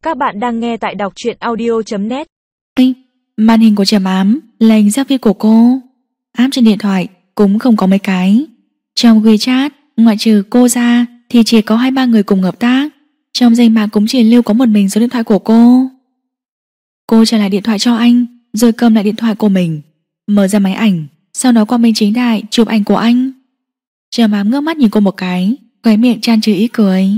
Các bạn đang nghe tại đọc truyện audio.net. Màn hình của Trầm Ám là hình selfie của cô. App trên điện thoại cũng không có mấy cái. Trong WeChat, ngoại trừ cô ra thì chỉ có 2-3 người cùng hợp tác. Trong danh bạ cũng chỉ lưu có một mình số điện thoại của cô. Cô trả lại điện thoại cho anh, rồi cầm lại điện thoại của mình, mở ra máy ảnh, sau đó qua bên chính đại chụp ảnh của anh. Trầm Ám ngước mắt nhìn cô một cái, khóe miệng tràn trừ ý cười.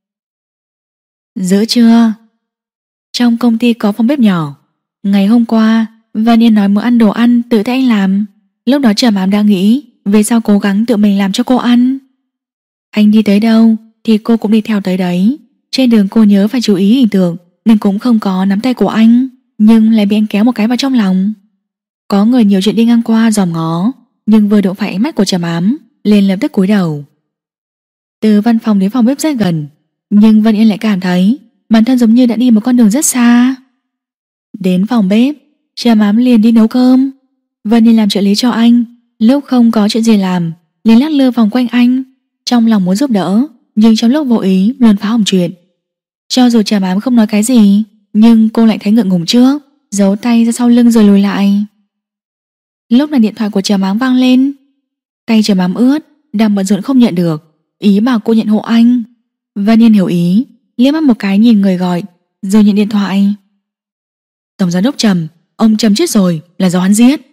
Giữa trưa, trong công ty có phòng bếp nhỏ. Ngày hôm qua Vân Yên nói muốn ăn đồ ăn tự tay anh làm. Lúc đó Trầm Ám đang nghĩ về sau cố gắng tự mình làm cho cô ăn. Anh đi tới đâu thì cô cũng đi theo tới đấy. Trên đường cô nhớ phải chú ý hình tượng nên cũng không có nắm tay của anh, nhưng lại bị anh kéo một cái vào trong lòng. Có người nhiều chuyện đi ngang qua dòm ngó, nhưng vừa đụng phải ánh mắt của Trầm Ám liền lập tức cúi đầu. Từ văn phòng đến phòng bếp rất gần, nhưng Vân Yên lại cảm thấy bản thân giống như đã đi một con đường rất xa. Đến phòng bếp, Trầm Ám liền đi nấu cơm. Vân Yên làm trợ lý cho anh. Lúc không có chuyện gì làm liền lắc lư vòng quanh anh, trong lòng muốn giúp đỡ, nhưng trong lúc vô ý luôn phá hỏng chuyện. Cho dù Trầm Ám không nói cái gì, nhưng cô lại thấy ngượng ngùng trước, giấu tay ra sau lưng rồi lùi lại. Lúc này điện thoại của Trầm Ám vang lên. Tay Trầm Ám ướt, đang bận rộn không nhận được, ý bảo cô nhận hộ anh. Vân Yên hiểu ý, liếc mắt một cái nhìn người gọi, rồi nhận điện thoại. Tổng giám đốc Trầm, ông Trầm chết rồi, là do hắn giết.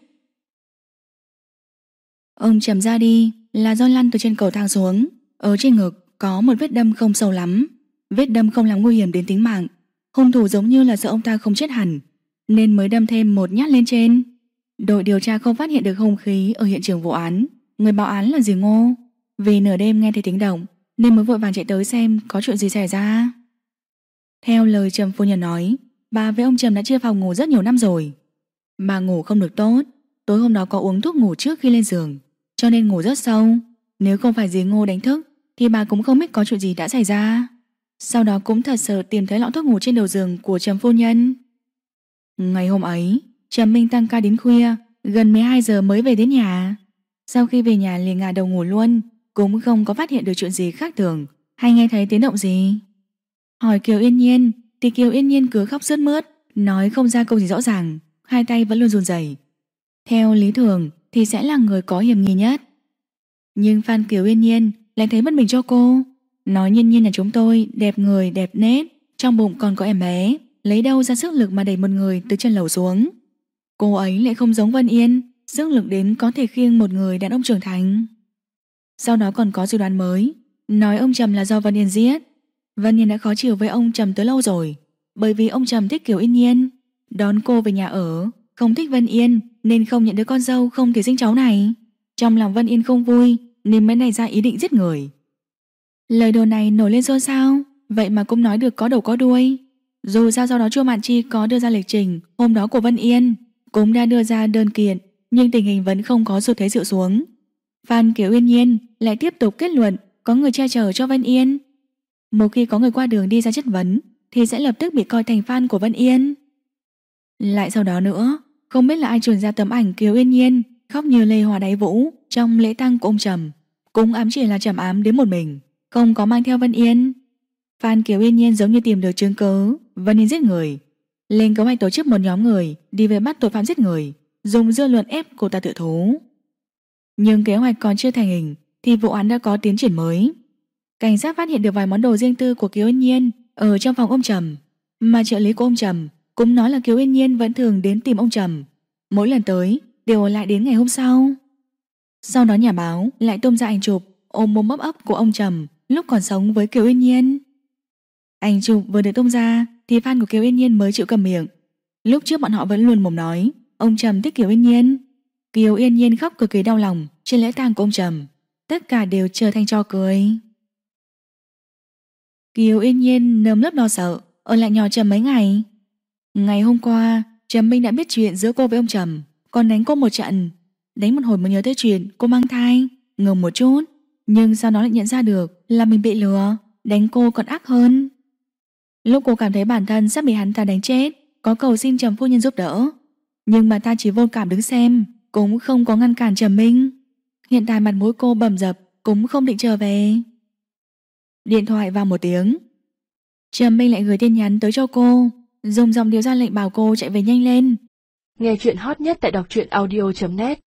Ông Trầm ra đi là do lăn từ trên cầu thang xuống. Ở trên ngực có một vết đâm không sâu lắm, vết đâm không làm nguy hiểm đến tính mạng. Hung thủ giống như là sợ ông ta không chết hẳn, nên mới đâm thêm một nhát lên trên. Đội điều tra không phát hiện được hung khí ở hiện trường vụ án. Người báo án là dì Ngô, vì nửa đêm nghe thấy tiếng động nên mới vội vàng chạy tới xem có chuyện gì xảy ra. Theo lời Trầm phu nhân nói, bà với ông Trầm đã chia phòng ngủ rất nhiều năm rồi. Bà ngủ không được tốt, tối hôm đó có uống thuốc ngủ trước khi lên giường, cho nên ngủ rất sâu. Nếu không phải dì Ngô đánh thức thì bà cũng không biết có chuyện gì đã xảy ra. Sau đó cũng thật sự tìm thấy lọ thuốc ngủ trên đầu giường của Trầm phu nhân. Ngày hôm ấy, Trầm Minh tăng ca đến khuya, gần 12 giờ mới về đến nhà. Sau khi về nhà liền ngả đầu ngủ luôn, cũng không có phát hiện được chuyện gì khác thường hay nghe thấy tiếng động gì. Hỏi Kiều Yên Nhiên thì Kiều Yên Nhiên cứ khóc sướt mướt, nói không ra câu gì rõ ràng, hai tay vẫn luôn run rẩy. Theo lý thường thì sẽ là người có hiểm nghi nhất, nhưng Phan Kiều Yên Nhiên lại thấy bất bình cho cô, nói Nhiên Nhiên là chúng tôi đẹp người đẹp nết, trong bụng còn có em bé, lấy đâu ra sức lực mà đẩy một người từ trên lầu xuống. Cô ấy lại không giống Vân Yên, sức lực đến có thể khiêng một người đàn ông trưởng thành. Sau đó còn có dự đoán mới, nói ông Trầm là do Vân Yên giết. Vân Yên đã khó chịu với ông Trầm tới lâu rồi, bởi vì ông Trầm thích Kiều Yên Nhiên, đón cô về nhà ở, không thích Vân Yên nên không nhận đứa con dâu không thể sinh cháu này. Trong lòng Vân Yên không vui nên mới nảy ra ý định giết người. Lời đồn này nổi lên xôn xao, vậy mà cũng nói được có đầu có đuôi. Dù sao sau đó Chu Mạn Chi có đưa ra lịch trình hôm đó của Vân Yên, cũng đã đưa ra đơn kiện, nhưng tình hình vẫn không có sụt thế dịu xuống. Phan Kiều Yên Nhiên lại tiếp tục kết luận có người che chở cho Vân Yên. Một khi có người qua đường đi ra chất vấn thì sẽ lập tức bị coi thành fan của Vân Yên. Lại sau đó nữa, không biết là ai truyền ra tấm ảnh Kiều Yên Nhiên khóc như lê hoa đáy vũ trong lễ tang của ông Trầm, cũng ám chỉ là Trầm Ám đến một mình, không có mang theo Vân Yên. Phan Kiều Yên Nhiên giống như tìm được chứng cứ Vân Yên giết người, lên kế hoạch tổ chức một nhóm người đi về bắt tội phạm giết người, dùng dư luận ép cô ta tự thú. Nhưng kế hoạch còn chưa thành hình thì vụ án đã có tiến triển mới. Cảnh sát phát hiện được vài món đồ riêng tư của Kiều Yên Nhiên ở trong phòng ông Trầm, mà trợ lý của ông Trầm cũng nói là Kiều Yên Nhiên vẫn thường đến tìm ông Trầm, mỗi lần tới đều ở lại đến ngày hôm sau. Sau đó nhà báo lại tung ra ảnh chụp ôm mồm ấp ấp của ông Trầm lúc còn sống với Kiều Yên Nhiên. Ảnh chụp vừa được tung ra thì fan của Kiều Yên Nhiên mới chịu cầm miệng. Lúc trước bọn họ vẫn luôn mồm nói ông Trầm thích Kiều Yên Nhiên. Kiều Yên Nhiên khóc cực kỳ đau lòng trên lễ tang của ông Trầm, tất cả đều trở thành trò cười. Kiều Yên Nhiên nơm nớp lo sợ ở lại nhỏ Trầm mấy ngày. Ngày hôm qua Trầm Minh đã biết chuyện giữa cô với ông Trầm, còn đánh cô một trận. Đánh một hồi mới nhớ tới chuyện cô mang thai, ngừng một chút, nhưng sau đó lại nhận ra được là mình bị lừa, đánh cô còn ác hơn. Lúc cô cảm thấy bản thân sắp bị hắn ta đánh chết, có cầu xin Trầm phu nhân giúp đỡ, nhưng mà ta chỉ vô cảm đứng xem, cũng không có ngăn cản Trầm Minh. Hiện tại mặt mũi cô bầm dập, cũng không định trở về. Điện thoại vào một tiếng. Trầm Minh lại gửi tin nhắn tới cho cô, dùng giọng điệu ra lệnh bảo cô chạy về nhanh lên. Nghe chuyện hot nhất tại đọc truyện audio.net